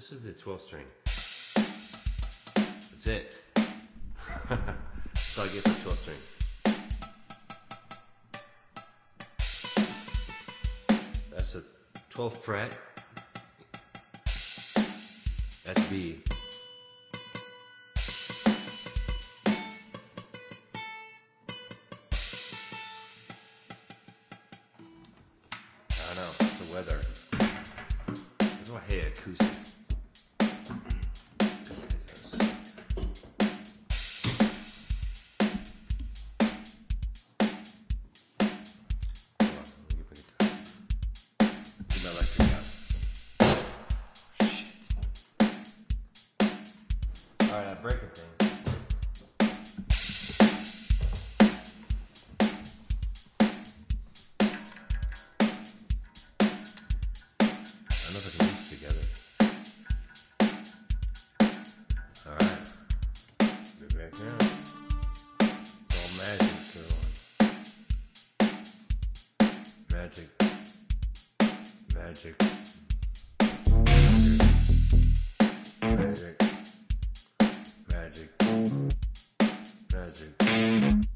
this is the 12 string. That's it. That's all I get for 12 string. That's a 12th fret. That's B. I don't know, it's the weather. That's why I hate acoustic. Alright, I break a thing. I don't know if I can use it together. Alright. Get back down. It's all magic going on. Magic. Magic. Magic. Magic. Magic.